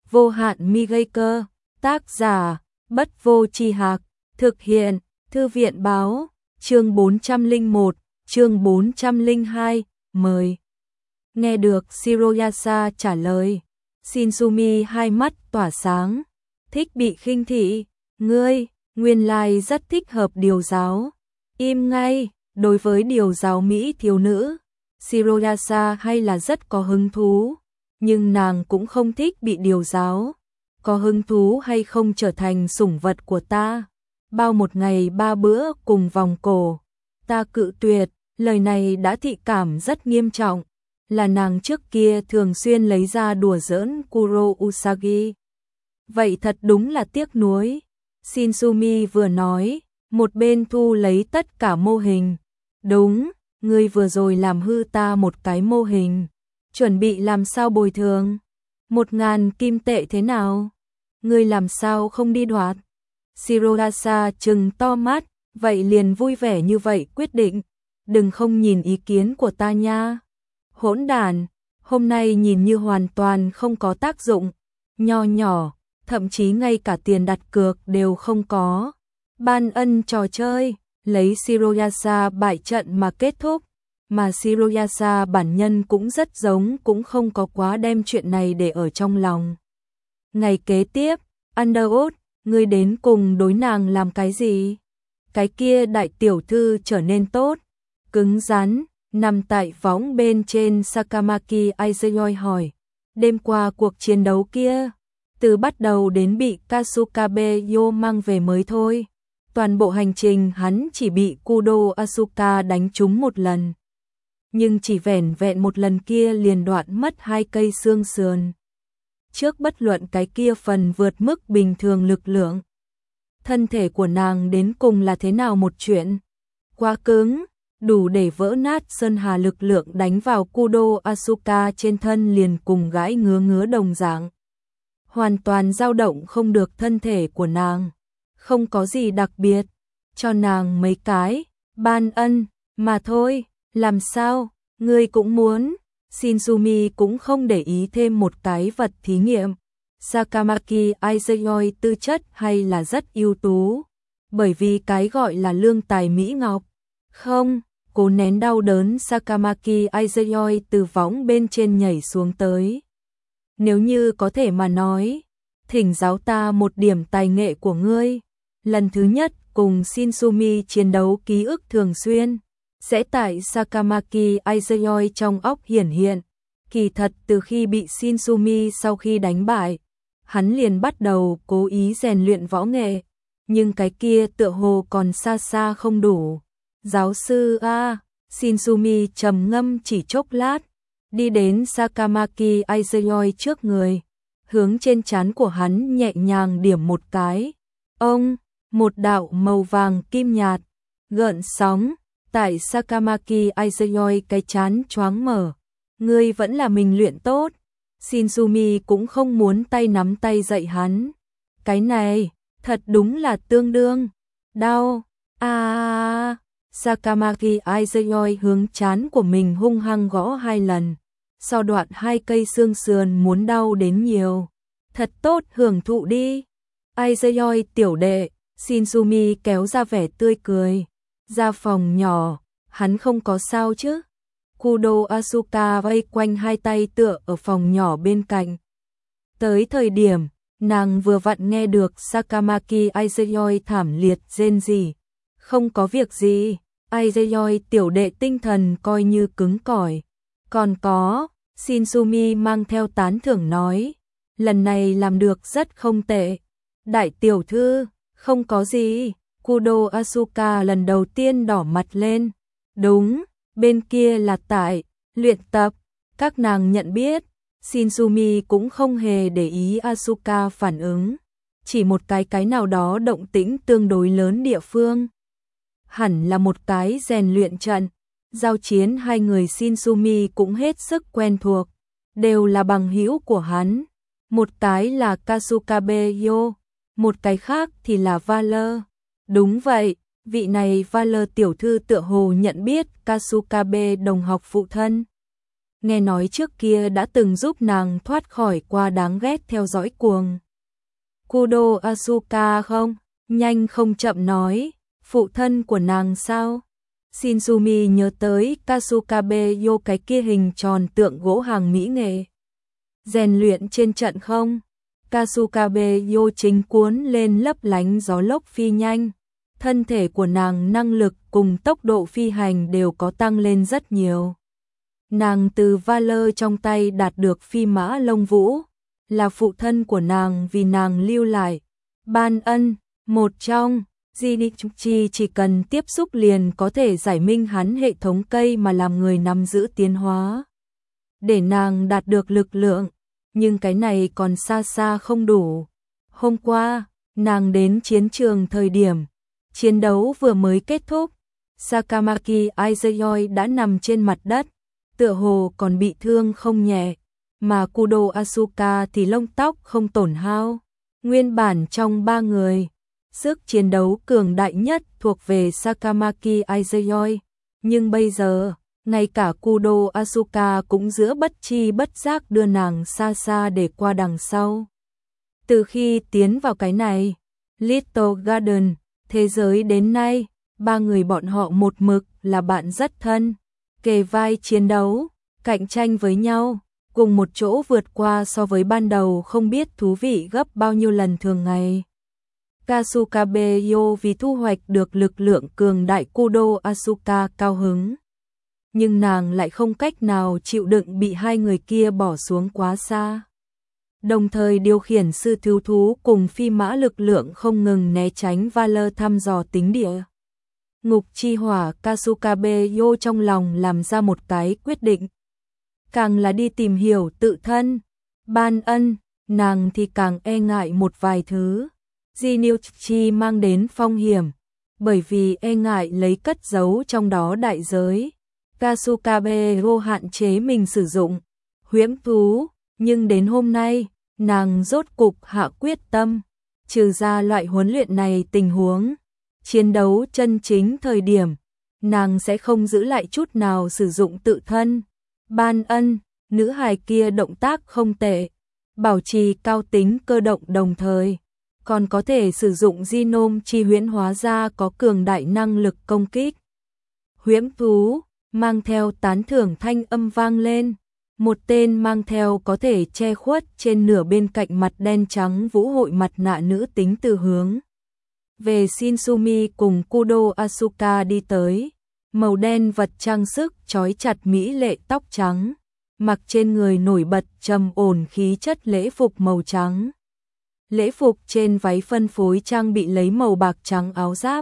vô hạn mi gây cơ, tác giả, Bất Vô Tri Hạc, thực hiện, Thư viện báo, chương 401, chương 402, mời. Nghe được Shiroyasa trả lời, Shinsumi hai mắt tỏa sáng, thích bị khinh thị, ngươi, nguyên lai rất thích hợp điều giáo, im ngay, đối với điều giáo Mỹ thiếu nữ, Shiroyasa hay là rất có hứng thú, nhưng nàng cũng không thích bị điều giáo, có hứng thú hay không trở thành sủng vật của ta, bao một ngày 3 bữa cùng vòng cổ, ta cự tuyệt, lời này đã thị cảm rất nghiêm trọng, là nàng trước kia thường xuyên lấy ra đùa giỡn Kuro Usagi. Vậy thật đúng là tiếc nuối, Shinsumi vừa nói, một bên thu lấy tất cả mô hình, đúng, ngươi vừa rồi làm hư ta một cái mô hình, chuẩn bị làm sao bồi thường, 1.000 kim tệ thế nào, ngươi làm sao không đi đoạt, Shiroyasa trừng to mắt, vậy liền vui vẻ như vậy quyết định, đừng không nhìn ý kiến của ta nha, hỗn đản, hôm nay nhìn như hoàn toàn không có tác dụng, nho nhỏ, thậm chí ngay cả tiền đặt cược đều không có, ban ân trò chơi, lấy Shiroyasa bại trận mà kết thúc, mà Shiroyasa bản nhân cũng rất giống cũng không có quá đem chuyện này để ở trong lòng. Ngày kế tiếp, Underwood, ngươi đến cùng đối nàng làm cái gì? Cái kia đại tiểu thư trở nên tốt, cứng rắn, nằm tại võng bên trên Sakamaki Aizuyoi hỏi, đêm qua cuộc chiến đấu kia, từ bắt đầu đến bị Kasukabe Yo mang về mới thôi. Toàn bộ hành trình hắn chỉ bị Kudo Asuka đánh trúng một lần. Nhưng chỉ vẻn vẹn một lần kia liền đoạn mất 2 cây xương sườn. Trước bất luận cái kia phần vượt mức bình thường lực lượng. Thân thể của nàng đến cùng là thế nào một chuyện? Quá cứng, đủ để vỡ nát sơn hà lực lượng đánh vào Kudo Asuka trên thân liền cùng gãi ngứa đồng dạng. Hoàn toàn dao động không được thân thể của nàng. Không có gì đặc biệt, cho nàng mấy cái, ban ân, mà thôi, làm sao, ngươi cũng muốn, Shinsumi cũng không để ý thêm một cái vật thí nghiệm. Sakamaki Aizuyoi tư chất hay là rất ưu tú, bởi vì cái gọi là lương tài Mỹ Ngọc. Không, cố nén đau đớn Sakamaki Aizuyoi từ võng bên trên nhảy xuống tới. Nếu như có thể mà nói, thỉnh giáo ta một điểm tài nghệ của ngươi. Lần thứ nhất cùng Shinsumi chiến đấu ký ức thường xuyên, sẽ tại Sakamaki Aizuyoi trong óc hiển hiện. Kỳ thật từ khi bị Shinsumi sau khi đánh bại, hắn liền bắt đầu cố ý rèn luyện võ nghệ, nhưng cái kia tựa hồ còn xa xa không đủ. Giáo sư a, Shinsumi trầm ngâm chỉ chốc lát, đi đến Sakamaki Aizuyoi trước người, hướng trên trán của hắn nhẹ nhàng điểm một cái. Ông, một đạo màu vàng kim nhạt, gợn sóng, tại Sakamaki Aizuyoi cái trán choáng mở. Ngươi vẫn là mình luyện tốt. Shinsumi cũng không muốn tay nắm tay dạy hắn. Cái này, thật đúng là tương đương. Đau, Sakamaki Aizuyoi hướng trán của mình hung hăng gõ 2 lần. Sau đoạn 2 cây xương sườn muốn đau đến nhiều. Thật tốt, hưởng thụ đi. Aizuyoi tiểu đệ, Shinsumi kéo ra vẻ tươi cười. Ra phòng nhỏ, hắn không có sao chứ. Kudo Asuka vây quanh 2 tay tựa ở phòng nhỏ bên cạnh. Tới thời điểm, nàng vừa vặn nghe được Sakamaki Aizuyoi thảm liệt rên rỉ. Không có việc gì, Aizuyoi tiểu đệ tinh thần coi như cứng cỏi. Còn có, Shinsumi mang theo tán thưởng nói, lần này làm được rất không tệ. Đại tiểu thư, không có gì. Kudo Asuka lần đầu tiên đỏ mặt lên. Đúng, bên kia là tại luyện tập, các nàng nhận biết. Shinsumi cũng không hề để ý Asuka phản ứng, chỉ một cái nào đó động tĩnh tương đối lớn địa phương. Hẳn là một cái rèn luyện trận, giao chiến 2 người Shinsumi cũng hết sức quen thuộc, đều là bằng hữu của hắn. Một cái là Kasukabe Yo, một cái khác thì là Valor. Đúng vậy, vị này Valor tiểu thư tựa hồ nhận biết Kasukabe đồng học phụ thân. nghe nói trước kia đã từng giúp nàng thoát khỏi qua đáng ghét theo dõi cuồng Kudo Asuka không? Nhanh không chậm nói, phụ thân của nàng sao? Shinzumi nhớ tới Kasukabe Yo, cái kia hình tròn tượng gỗ hàng mỹ nghệ rèn luyện trên trận không? Kasukabe Yo chính cuốn lên lấp lánh gió lốc phi nhanh, thân thể của nàng năng lực cùng tốc độ phi hành đều có tăng lên rất nhiều. Nàng từ Valor trong tay đạt được phi mã lông vũ, là phụ thân của nàng vì nàng lưu lại ban ân, một trong Jinichi chỉ cần tiếp xúc liền có thể giải minh hắn hệ thống cây mà làm người nắm giữ tiến hóa để nàng đạt được lực lượng, nhưng cái này còn xa xa không đủ. Hôm qua, nàng đến chiến trường thời điểm chiến đấu vừa mới kết thúc, Sakamaki Aizuyoi đã nằm trên mặt đất, tựa hồ còn bị thương không nhẹ, mà Kudo Asuka thì lông tóc không tổn hao. Nguyên bản trong ba người, sức chiến đấu cường đại nhất thuộc về Sakamaki Aizuyoi, nhưng bây giờ, ngay cả Kudo Asuka cũng giữa bất chi bất giác đưa nàng xa xa để qua đằng sau. Từ khi tiến vào cái này, Little Garden, thế giới đến nay, ba người bọn họ một mực là bạn rất thân, kề vai chiến đấu, cạnh tranh với nhau, cùng một chỗ vượt qua so với ban đầu không biết thú vị gấp bao nhiêu lần thường ngày. Kasukabe Yo vì thu hoạch được lực lượng cường đại Kudo Asuka cao hứng, nhưng nàng lại không cách nào chịu đựng bị hai người kia bỏ xuống quá xa. Đồng thời điều khiển sư thiếu thú cùng phi mã lực lượng không ngừng né tránh Valor thăm dò tính địa. Ngục chi hỏa, Kasukabe Yo trong lòng làm ra một cái quyết định. Càng là đi tìm hiểu tự thân, ban ân, nàng thì càng e ngại một vài thứ Jinichi mang đến phong hiểm, bởi vì e ngại lấy cất giấu trong đó đại giới. Kasukabe Yo hạn chế mình sử dụng huyễn thú, nhưng đến hôm nay, nàng rốt cục hạ quyết tâm, trừ ra loại huấn luyện này tình huống chiến đấu chân chính thời điểm, nàng sẽ không giữ lại chút nào sử dụng tự thân. Ban ân, nữ hài kia động tác không tệ, bảo trì cao tính cơ động đồng thời, còn có thể sử dụng genome chi huyễn hóa ra có cường đại năng lực công kích. Huyễn thú, mang theo tán thưởng thanh âm vang lên, một tên mang theo có thể che khuất trên nửa bên cạnh mặt đen trắng vũ hội mặt nạ nữ tính từ hướng về Shinzumi cùng Kudo Asuka đi tới, màu đen vật trang sức trói chặt mỹ lệ tóc trắng, mặc trên người nổi bật trầm ổn khí chất lễ phục màu trắng. Lễ phục trên váy phân phối trang bị lấy màu bạc trắng áo giáp.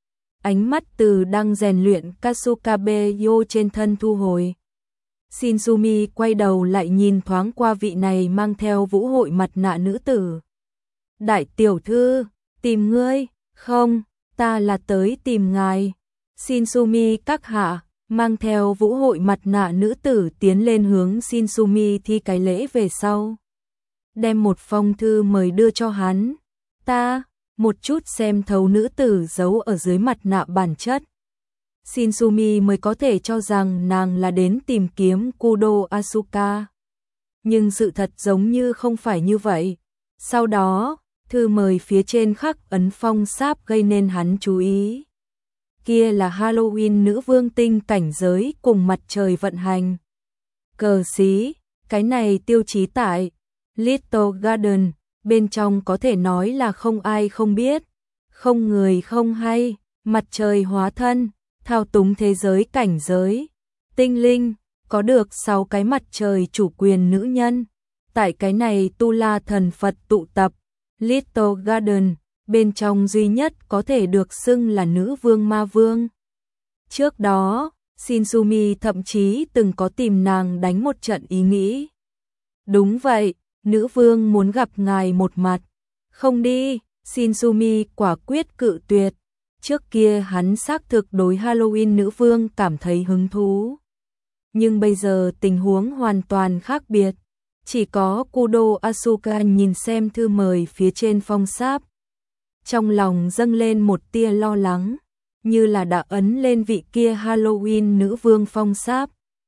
Ánh mắt từ đang rèn luyện Kasukabe Yo trên thân thu hồi. Shinzumi quay đầu lại nhìn thoáng qua vị này mang theo vũ hội mặt nạ nữ tử. Đại tiểu thư, tìm ngươi, không, ta là tới tìm ngài. Shinzumi các hạ, mang theo vũ hội mặt nạ nữ tử tiến lên hướng Shinzumi thi cái lễ về sau. Đem một phong thư mời đưa cho hắn. Ta, một chút xem thấu nữ tử giấu ở dưới mặt nạ bản chất. Shinzumi mới có thể cho rằng nàng là đến tìm kiếm Kudo Asuka. Nhưng sự thật giống như không phải như vậy. Sau đó, thư mời phía trên khắc ấn phong sáp gây nên hắn chú ý. Kia là Halloween nữ vương tinh cảnh giới cùng mặt trời vận hành. Cờ xí, cái này tiêu chí tại Little Garden, bên trong có thể nói là không ai không biết, không người không hay, mặt trời hóa thân, thao túng thế giới cảnh giới, tinh linh, có được 6 cái mặt trời chủ quyền nữ nhân. Tại cái này Tu La thần Phật tụ tập, Little Garden, bên trong duy nhất có thể được xưng là nữ vương ma vương. Trước đó, Shinzumi thậm chí từng có tìm nàng đánh một trận ý nghĩ. Đúng vậy, nữ vương muốn gặp ngài một mặt. Không đi, Shinzumi quả quyết cự tuyệt. Trước kia hắn xác thực đối Halloween nữ vương cảm thấy hứng thú. Nhưng bây giờ tình huống hoàn toàn khác biệt. Chỉ có Kudo Asuka nhìn xem thư mời phía trên phong sáp. Trong lòng dâng lên một tia lo lắng, như là đã ấn lên vị kia Halloween nữ vương phong sáp.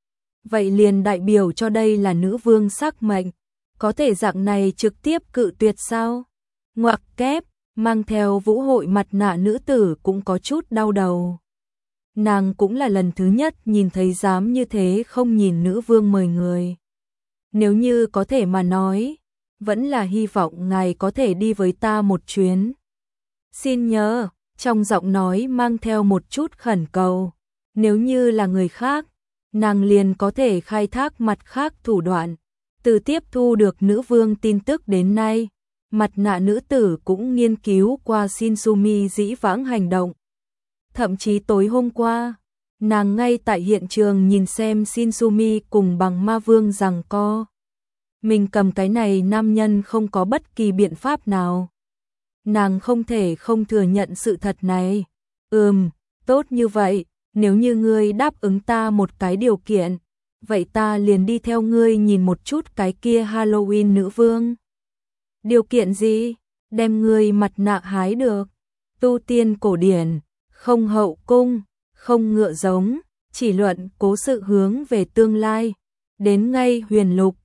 vậy liền đại biểu cho đây là nữ vương sắc mệnh, có thể dạng này trực tiếp cự tuyệt sao? Ngoặc kép, mang theo vũ hội mặt nạ nữ tử cũng có chút đau đầu. Nàng cũng là lần thứ nhất nhìn thấy dám như thế không nhìn nữ vương mời người. Nếu như có thể mà nói, vẫn là hy vọng ngài có thể đi với ta một chuyến. Xin nhớ, trong giọng nói mang theo một chút khẩn cầu. Nếu như là người khác, nàng liền có thể khai thác mặt khác thủ đoạn. Từ tiếp thu được nữ vương tin tức đến nay, mặt nạ nữ tử cũng nghiên cứu qua Shinsumi dĩ vãng hành động. Thậm chí tối hôm qua, nàng ngay tại hiện trường nhìn xem Shinsumi cùng bằng ma vương giằng co. Mình cầm cái này nam nhân không có bất kỳ biện pháp nào. Nàng không thể không thừa nhận sự thật này. Tốt như vậy, nếu như ngươi đáp ứng ta một cái điều kiện, vậy ta liền đi theo ngươi nhìn một chút cái kia Halloween nữ vương. Điều kiện gì? Đem ngươi mặt nạ hái được. Tu tiên cổ điển, không hậu cung, không ngựa giống, chỉ luận cố sự hướng về tương lai. Đến ngay huyền lục,